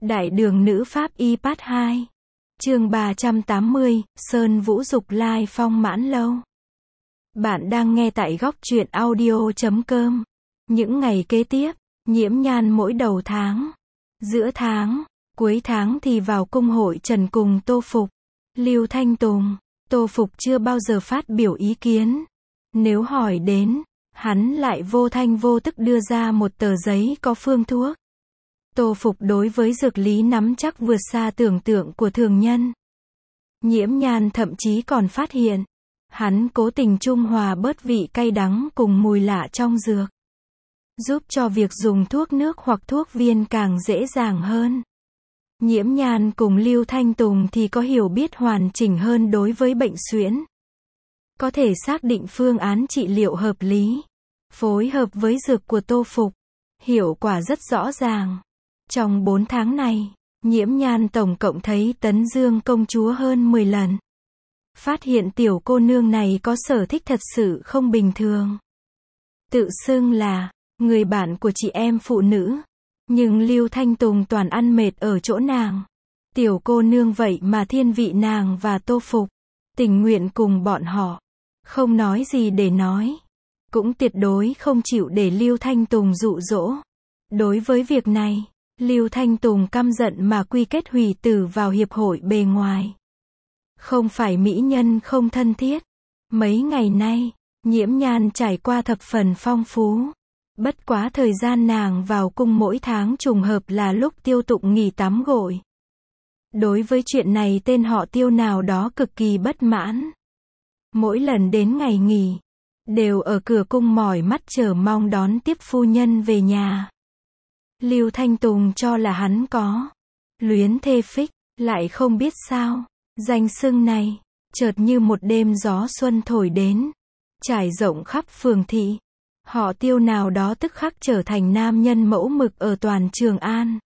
Đại đường nữ pháp y part 2. Chương 380, Sơn Vũ Dục Lai Phong Mãn Lâu. Bạn đang nghe tại góc truyện audio.com. Những ngày kế tiếp, Nhiễm Nhan mỗi đầu tháng, giữa tháng, cuối tháng thì vào cung hội trần cùng Tô Phục, Lưu Thanh Tùng. Tô Phục chưa bao giờ phát biểu ý kiến. Nếu hỏi đến, hắn lại vô thanh vô tức đưa ra một tờ giấy có phương thuốc. Tô Phục đối với dược lý nắm chắc vượt xa tưởng tượng của thường nhân. Nhiễm Nhan thậm chí còn phát hiện, hắn cố tình trung hòa bớt vị cay đắng cùng mùi lạ trong dược, giúp cho việc dùng thuốc nước hoặc thuốc viên càng dễ dàng hơn. Nhiễm Nhan cùng Lưu Thanh Tùng thì có hiểu biết hoàn chỉnh hơn đối với bệnh suyễn, có thể xác định phương án trị liệu hợp lý, phối hợp với dược của Tô Phục, hiệu quả rất rõ ràng. Trong 4 tháng này, Nhiễm Nhan tổng cộng thấy Tấn Dương công chúa hơn 10 lần. Phát hiện tiểu cô nương này có sở thích thật sự không bình thường. Tự xưng là người bạn của chị em phụ nữ, nhưng Lưu Thanh Tùng toàn ăn mệt ở chỗ nàng. Tiểu cô nương vậy mà thiên vị nàng và Tô Phục, tình nguyện cùng bọn họ, không nói gì để nói, cũng tuyệt đối không chịu để Lưu Thanh Tùng dụ dỗ. Đối với việc này, Lưu Thanh Tùng căm giận mà quy kết hủy tử vào hiệp hội bề ngoài. Không phải mỹ nhân không thân thiết. Mấy ngày nay, Nhiễm Nhan trải qua thập phần phong phú. Bất quá thời gian nàng vào cung mỗi tháng trùng hợp là lúc Tiêu Tụng nghỉ tắm gội. Đối với chuyện này tên họ Tiêu nào đó cực kỳ bất mãn. Mỗi lần đến ngày nghỉ, đều ở cửa cung mỏi mắt chờ mong đón tiếp phu nhân về nhà. Lưu Thanh Tùng cho là hắn có luyến thê phích, lại không biết sao, danh xưng này, chợt như một đêm gió xuân thổi đến, trải rộng khắp phường thị. Họ Tiêu nào đó tức khắc trở thành nam nhân mẫu mực ở toàn Trường An.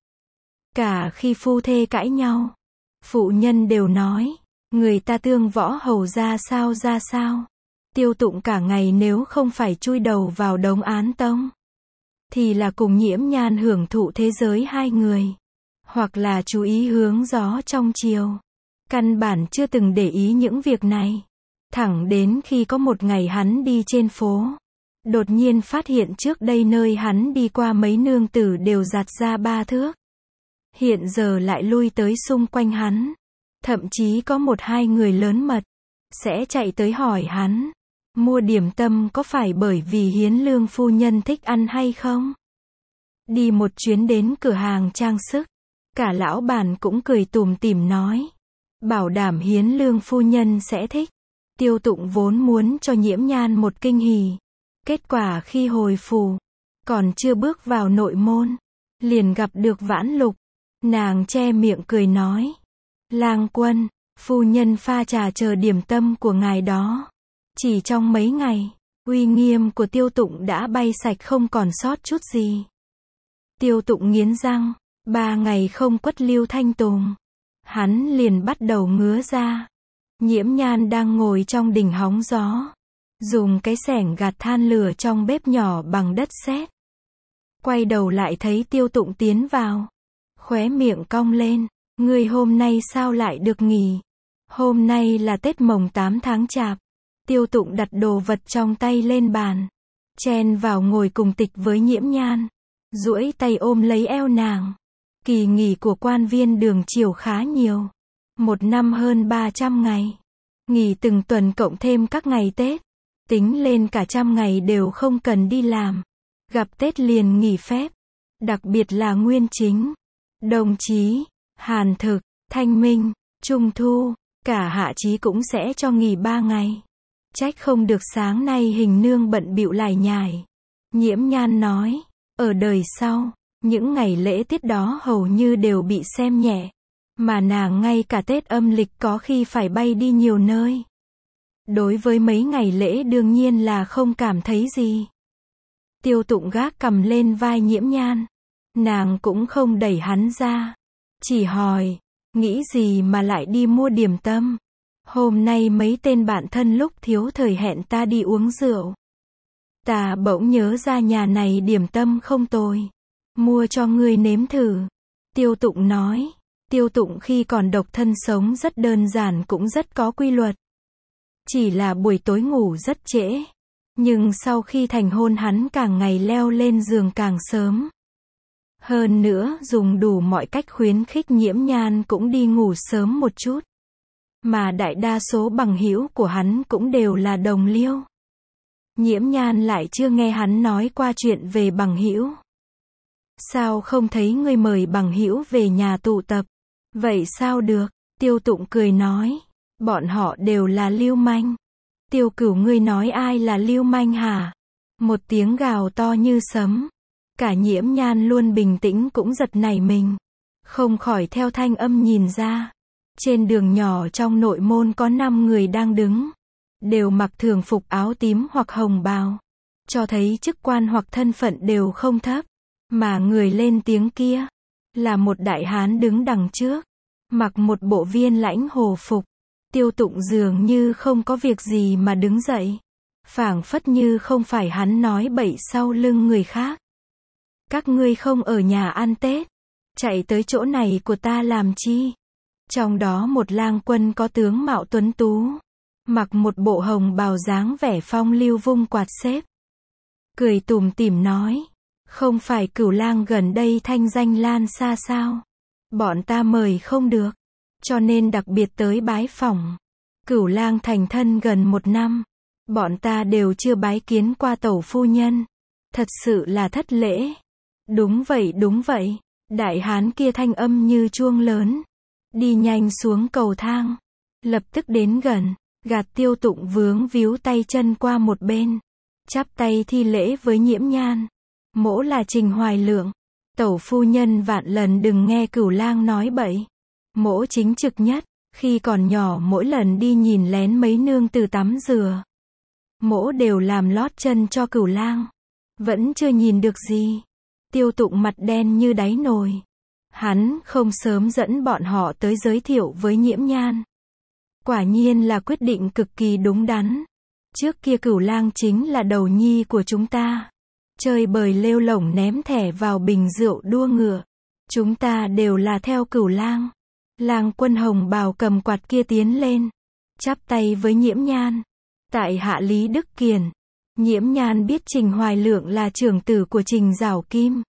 Cả khi phu thê cãi nhau, phụ nhân đều nói, người ta tương võ hầu ra sao. Tiêu Tụng cả ngày nếu không phải chui đầu vào đống án tông, thì là cùng Nhiễm Nhan hưởng thụ thế giới hai người, hoặc là chú ý hướng gió trong chiều. Căn bản chưa từng để ý những việc này. Thẳng đến khi có một ngày hắn đi trên phố, đột nhiên phát hiện trước đây nơi hắn đi qua mấy nương tử đều giặt ra 3 thước. Hiện giờ lại lui tới xung quanh hắn. Thậm chí có 1-2 người lớn mật sẽ chạy tới hỏi hắn, mua điểm tâm có phải bởi vì Hiến Lương phu nhân thích ăn hay không? Đi một chuyến đến cửa hàng trang sức, cả lão bản cũng cười tủm tỉm nói, bảo đảm Hiến Lương phu nhân sẽ thích. Tiêu Tụng vốn muốn cho Nhiễm Nhan một kinh hỉ. Kết quả khi hồi phủ, còn chưa bước vào nội môn, liền gặp được Vãn Lục. Nàng che miệng cười nói, lang quân, phu nhân pha trà chờ điểm tâm của ngài đó. Chỉ trong mấy ngày, uy nghiêm của Tiêu Tụng đã bay sạch không còn sót chút gì. Tiêu Tụng nghiến răng, 3 ngày không quất Lưu Thanh Tùng, hắn liền bắt đầu ngứa ra. Nhiễm Nhan đang ngồi trong đình hóng gió, dùng cái xẻng gạt than lửa trong bếp nhỏ bằng đất sét. Quay đầu lại thấy Tiêu Tụng tiến vào, khóe miệng cong lên, ngươi hôm nay sao lại được nghỉ? Hôm nay là Tết Mồng 8 tháng Chạp. Tiêu Tụng đặt đồ vật trong tay lên bàn, chen vào ngồi cùng tịch với Nhiễm Nhan, duỗi tay ôm lấy eo nàng. Kỳ nghỉ của quan viên Đường Triều khá nhiều, 1 năm hơn 300 ngày, nghỉ từng tuần cộng thêm các ngày Tết, tính lên cả 100 ngày đều không cần đi làm, gặp Tết liền nghỉ phép, đặc biệt là Nguyên Chính, Đồng Chí, Hàn Thực, Thanh Minh, Trung Thu, cả Hạ Chí cũng sẽ cho nghỉ 3 ngày. Trách không được sáng nay Hình nương bận bịu lải nhải. Nhiễm Nhan nói, ở đời sau, những ngày lễ tiết đó hầu như đều bị xem nhẹ, mà nàng ngay cả Tết âm lịch có khi phải bay đi nhiều nơi. Đối với mấy ngày lễ đương nhiên là không cảm thấy gì. Tiêu Tụng gác cầm lên vai Nhiễm Nhan, nàng cũng không đẩy hắn ra, chỉ hỏi, nghĩ gì mà lại đi mua điểm tâm? Hôm nay mấy tên bạn thân lúc thiếu thời hẹn ta đi uống rượu. Ta bỗng nhớ ra nhà này điểm tâm không tồi, mua cho ngươi nếm thử. Tiêu Tụng nói. Tiêu Tụng khi còn độc thân sống rất đơn giản cũng rất có quy luật. Chỉ là buổi tối ngủ rất trễ. Nhưng sau khi thành hôn hắn càng ngày leo lên giường càng sớm. Hơn nữa dùng đủ mọi cách khuyến khích Nhiễm Nhan cũng đi ngủ sớm một chút. Mà đại đa số bằng hữu của hắn cũng đều là đồng liêu. Nhiễm Nhan lại chưa nghe hắn nói qua chuyện về bằng hữu. Sao không thấy ngươi mời bằng hữu về nhà tụ tập? Vậy sao được? Tiêu Tụng cười nói. Bọn họ đều là lưu manh. Tiêu Cửu, ngươi nói ai là lưu manh hả? Một tiếng gào to như sấm. Cả Nhiễm Nhan luôn bình tĩnh cũng giật nảy mình. Không khỏi theo thanh âm nhìn ra. Trên đường nhỏ trong nội môn có 5 người đang đứng. Đều mặc thường phục áo tím hoặc hồng bào. Cho thấy chức quan hoặc thân phận đều không thấp. Mà người lên tiếng kia là một đại hán đứng đằng trước. Mặc một bộ viên lãnh hồ phục. Tiêu Tụng dường như không có việc gì mà đứng dậy. Phảng phất như không phải hắn nói bậy sau lưng người khác. Các ngươi không ở nhà ăn Tết. Chạy tới chỗ này của ta làm chi? Trong đó một lang quân có tướng mạo tuấn tú. Mặc một bộ hồng bào dáng vẻ phong lưu vung quạt xếp. Cười tủm tỉm nói. Không phải Cửu lang gần đây thanh danh lan xa sao? Bọn ta mời không được. Cho nên đặc biệt tới bái phỏng. Cửu lang thành thân gần 1 năm. Bọn ta đều chưa bái kiến qua tẩu phu nhân. Thật sự là thất lễ. Đúng vậy đúng vậy. Đại hán kia thanh âm như chuông lớn. Đi nhanh xuống cầu thang. Lập tức đến gần. Gạt Tiêu Tụng vướng víu tay chân qua một bên. Chắp tay thi lễ với Nhiễm Nhan. Mỗ là Trình Hoài Lượng. Tẩu phu nhân vạn lần đừng nghe Cửu lang nói bậy. Mỗ chính trực nhất. Khi còn nhỏ mỗi lần đi nhìn lén mấy nương tử tắm rửa. Mỗ đều làm lót chân cho Cửu lang. Vẫn chưa nhìn được gì. Tiêu Tụng mặt đen như đáy nồi. Hắn không sớm dẫn bọn họ tới giới thiệu với Nhiễm Nhan. Quả nhiên là quyết định cực kỳ đúng đắn. Trước kia Cửu lang chính là đầu nhi của chúng ta. Chơi bời lêu lổng ném thẻ vào bình rượu đua ngựa. Chúng ta đều là theo Cửu lang. Lang quân hồng bào cầm quạt kia tiến lên. Chắp tay với Nhiễm Nhan. Tại hạ Lý Đức Kiền. Nhiễm Nhan biết Trình Hoài Lượng là trưởng tử của Trình Giảo Kim.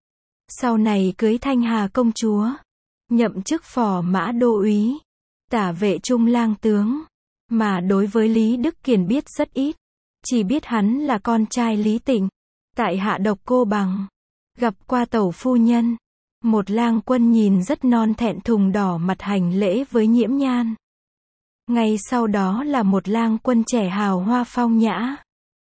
Sau này cưới Thanh Hà công chúa. Nhậm chức phò mã đô úy. Tả vệ trung lang tướng. Mà đối với Lý Đức Kiền biết rất ít. Chỉ biết hắn là con trai Lý Tịnh. Tại hạ Độc Cô Bằng. Gặp qua tẩu phu nhân. Một lang quân nhìn rất non thẹn thùng đỏ mặt hành lễ với Nhiễm Nhan. Ngay sau đó là một lang quân trẻ hào hoa phong nhã.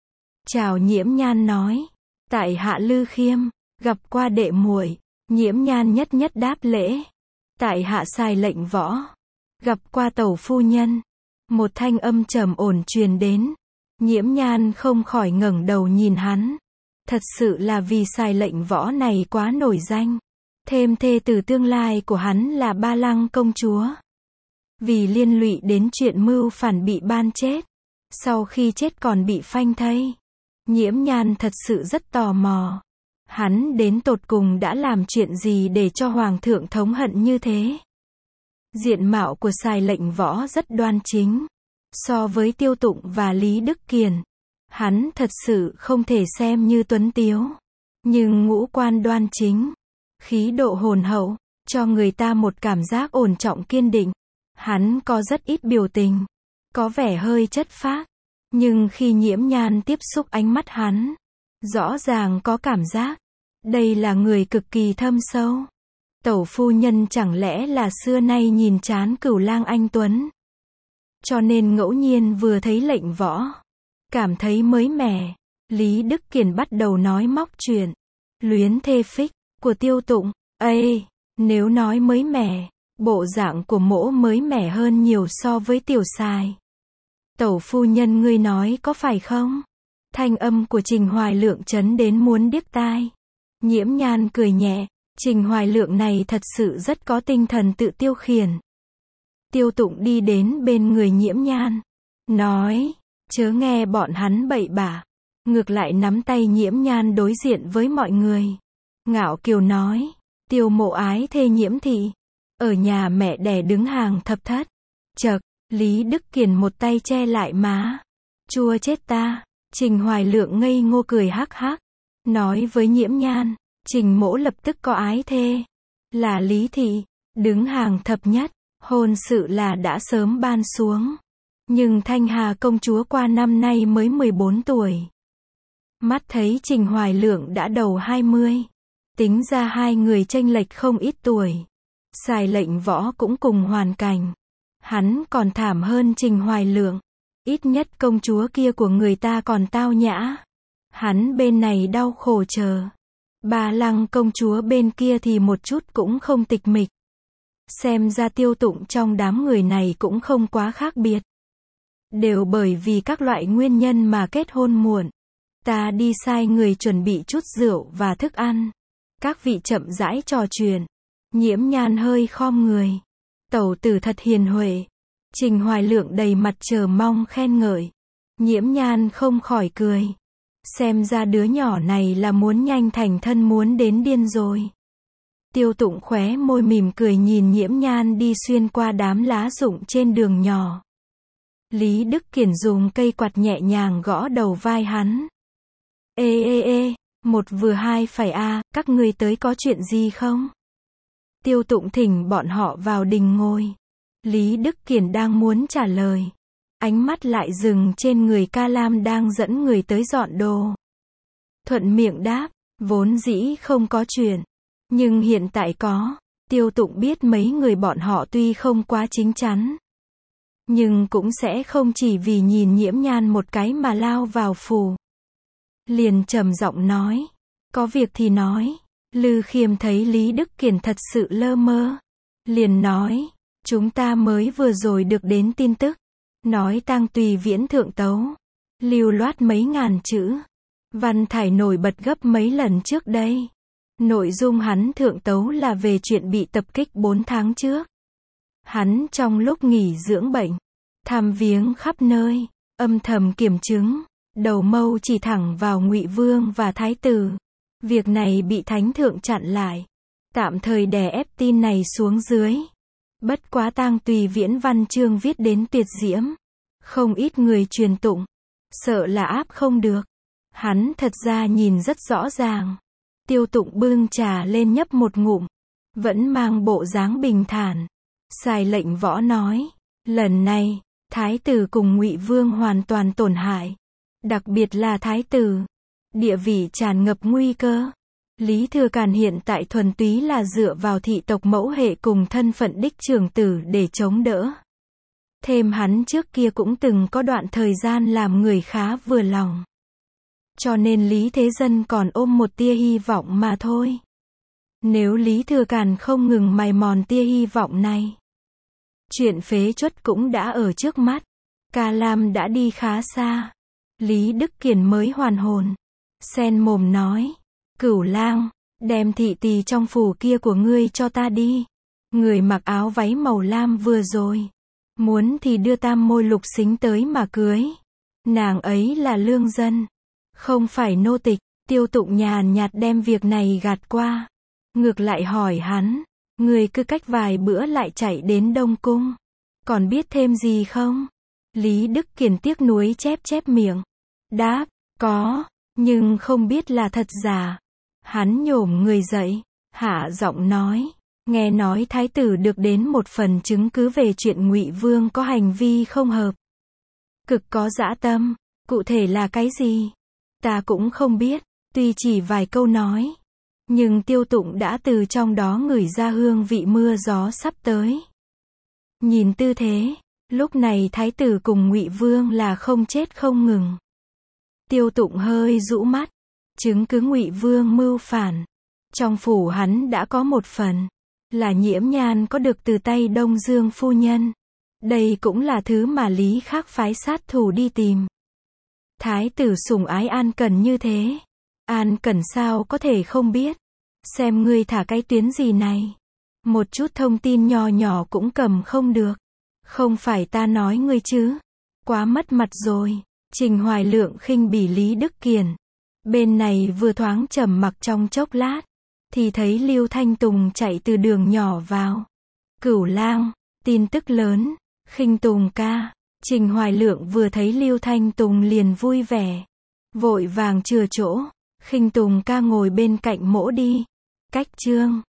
Chào Nhiễm Nhan nói. Tại hạ Lư Khiêm. Gặp qua đệ muội. Nhiễm Nhan nhất nhất đáp lễ. Tại hạ Sai Lệnh Võ. Gặp qua tẩu phu nhân. Một thanh âm trầm ổn truyền đến. Nhiễm Nhan không khỏi ngẩng đầu nhìn hắn. Thật sự là vì Sai Lệnh Võ này quá nổi danh. Thêm thê tử tương lai của hắn là Ba Lăng công chúa. Vì liên lụy đến chuyện mưu phản bị ban chết. Sau khi chết còn bị phanh thây. Nhiễm Nhan thật sự rất tò mò. Hắn đến tột cùng đã làm chuyện gì để cho Hoàng thượng thống hận như thế? Diện mạo của Sai Lệnh Võ rất đoan chính. So với Tiêu Tụng và Lý Đức Kiền, hắn thật sự không thể xem như tuấn tiếu. Nhưng ngũ quan đoan chính, khí độ hồn hậu, cho người ta một cảm giác ổn trọng kiên định. Hắn có rất ít biểu tình, có vẻ hơi chất phác. Nhưng khi Nhiễm Nhan tiếp xúc ánh mắt hắn, rõ ràng có cảm giác. Đây là người cực kỳ thâm sâu. Tẩu phu nhân chẳng lẽ là xưa nay nhìn chán Cửu lang anh tuấn. Cho nên ngẫu nhiên vừa thấy Lệnh Võ. Cảm thấy mới mẻ. Lý Đức Kiền bắt đầu nói móc chuyện. Luyến thê phích của Tiêu Tụng. Ây, nếu nói mới mẻ, bộ dạng của mỗ mới mẻ hơn nhiều so với Tiểu Sài. Tẩu phu nhân ngươi nói có phải không? Thanh âm của Trình Hoài Lượng chấn đến muốn điếc tai. Nhiễm Nhan cười nhẹ. Trình Hoài Lượng này thật sự rất có tinh thần tự tiêu khiển. Tiêu Tụng đi đến bên người Nhiễm Nhan. Nói, chớ nghe bọn hắn bậy bạ. Ngược lại nắm tay Nhiễm Nhan đối diện với mọi người. Ngạo kiều nói, Tiêu Mộ ái thê Nhiễm thị, ở nhà mẹ đẻ đứng hàng thập thất. Chậc, Lý Đức Kiền một tay che lại má. Chua chết ta. Trình Hoài Lượng ngây ngô cười hắc hắc, nói với Nhiễm Nhan, Trình mỗ lập tức có ái thê, là Lý thị, đứng hàng thập nhất, hôn sự là đã sớm ban xuống. Nhưng Thanh Hà công chúa qua năm nay mới 14 tuổi. Mắt thấy Trình Hoài Lượng đã đầu 20, tính ra hai người chênh lệch không ít tuổi. Sài Lệnh Võ cũng cùng hoàn cảnh, hắn còn thảm hơn Trình Hoài Lượng. Ít nhất công chúa kia của người ta còn tao nhã. Hắn bên này đau khổ chờ. Bà Lăng công chúa bên kia thì một chút cũng không tịch mịch. Xem ra Tiêu Tụng trong đám người này cũng không quá khác biệt. Đều bởi vì các loại nguyên nhân mà kết hôn muộn. Ta đi sai người chuẩn bị chút rượu và thức ăn. Các vị chậm rãi trò chuyện. Nhiễm Nhan hơi khom người. Tẩu tử thật hiền huệ. Trình Hoài Lượng đầy mặt chờ mong khen ngợi. Nhiễm Nhan không khỏi cười. Xem ra đứa nhỏ này là muốn nhanh thành thân muốn đến điên rồi. Tiêu Tụng khóe môi mỉm cười nhìn Nhiễm Nhan đi xuyên qua đám lá rụng trên đường nhỏ. Lý Đức Kiền dùng cây quạt nhẹ nhàng gõ đầu vai hắn. Ê, một vừa hai phải a, các ngươi tới có chuyện gì không? Tiêu Tụng thỉnh bọn họ vào đình ngồi. Lý Đức Kiền đang muốn trả lời. Ánh mắt lại dừng trên người Ca Lam đang dẫn người tới dọn đồ. Thuận miệng đáp, vốn dĩ không có chuyện. Nhưng hiện tại có. Tiêu Tụng biết mấy người bọn họ tuy không quá chính chắn. Nhưng cũng sẽ không chỉ vì nhìn Nhiễm Nhan một cái mà lao vào phủ. Liền trầm giọng nói. Có việc thì nói. Lư Khiêm thấy Lý Đức Kiền thật sự lơ mơ. Liền nói. Chúng ta mới vừa rồi được đến tin tức. Nói Tang Tùy Viễn thượng tấu. Lưu loát mấy ngàn chữ. Văn thải nổi bật gấp mấy lần trước đây. Nội dung hắn thượng tấu là về chuyện bị tập kích 4 tháng trước. Hắn trong lúc nghỉ dưỡng bệnh, thăm viếng khắp nơi, âm thầm kiểm chứng, đầu mâu chỉ thẳng vào Ngụy Vương và Thái tử. Việc này bị Thánh thượng chặn lại. Tạm thời đè ép tin này xuống dưới. Bất quá Tang Tùy Viễn văn chương viết đến tuyệt diễm. Không ít người truyền tụng. Sợ là áp không được. Hắn thật ra nhìn rất rõ ràng. Tiêu Tụng bưng trà lên nhấp một ngụm. Vẫn mang bộ dáng bình thản. Sài Lệnh Võ nói. Lần này, Thái tử cùng Ngụy Vương hoàn toàn tổn hại. Đặc biệt là Thái tử. Địa vị tràn ngập nguy cơ. Lý Thừa Càn hiện tại thuần túy là dựa vào thị tộc mẫu hệ cùng thân phận đích trưởng tử để chống đỡ. Thêm hắn trước kia cũng từng có đoạn thời gian làm người khá vừa lòng. Cho nên Lý Thế Dân còn ôm một tia hy vọng mà thôi. Nếu Lý Thừa Càn không ngừng mài mòn tia hy vọng này, chuyện phế truất cũng đã ở trước mắt. Ca Lam đã đi khá xa. Lý Đức Kiền mới hoàn hồn. Sen mồm nói. Cửu lang, đem thị tỳ trong phủ kia của ngươi cho ta đi. Người mặc áo váy màu lam vừa rồi. Muốn thì đưa Tam Môi Lục Xính tới mà cưới. Nàng ấy là lương dân. Không phải nô tịch. Tiêu Tụng nhàn nhạt đem việc này gạt qua. Ngược lại hỏi hắn. Người cứ cách vài bữa lại chạy đến Đông Cung. Còn biết thêm gì không? Lý Đức Kiền tiếc nuối chép miệng. Đáp, có, nhưng không biết là thật giả. Hắn nhổm người dậy, hạ giọng nói. Nghe nói Thái tử được đến một phần chứng cứ về chuyện Ngụy Vương có hành vi không hợp. Cực có dã tâm, cụ thể là cái gì? Ta cũng không biết, tuy chỉ vài câu nói. Nhưng Tiêu Tụng đã từ trong đó ngửi ra hương vị mưa gió sắp tới. Nhìn tư thế, lúc này Thái tử cùng Ngụy Vương là không chết không ngừng. Tiêu Tụng hơi rũ mắt. Chứng cứ Ngụy Vương mưu phản. Trong phủ hắn đã có một phần. Là Nhiễm Nhan có được từ tay Đông Dương phu nhân. Đây cũng là thứ mà Lý Khắc phái sát thủ đi tìm. Thái tử sủng ái An Cẩn như thế. An Cẩn sao có thể không biết. Xem ngươi thả cái tuyến gì này. Một chút thông tin nho nhỏ cũng cầm không được. Không phải ta nói ngươi chứ. Quá mất mặt rồi. Trình Hoài Lượng khinh bỉ Lý Đức Kiền. Bên này vừa thoáng trầm mặc trong chốc lát. thì thấy Lưu Thanh Tùng chạy từ đường nhỏ vào. Cửu Lang, tin tức lớn, Khinh Tùng ca. Trình Hoài Lượng vừa thấy Lưu Thanh Tùng liền vui vẻ, vội vàng chừa chỗ. Khinh Tùng ca ngồi bên cạnh mỗ đi. Cách chương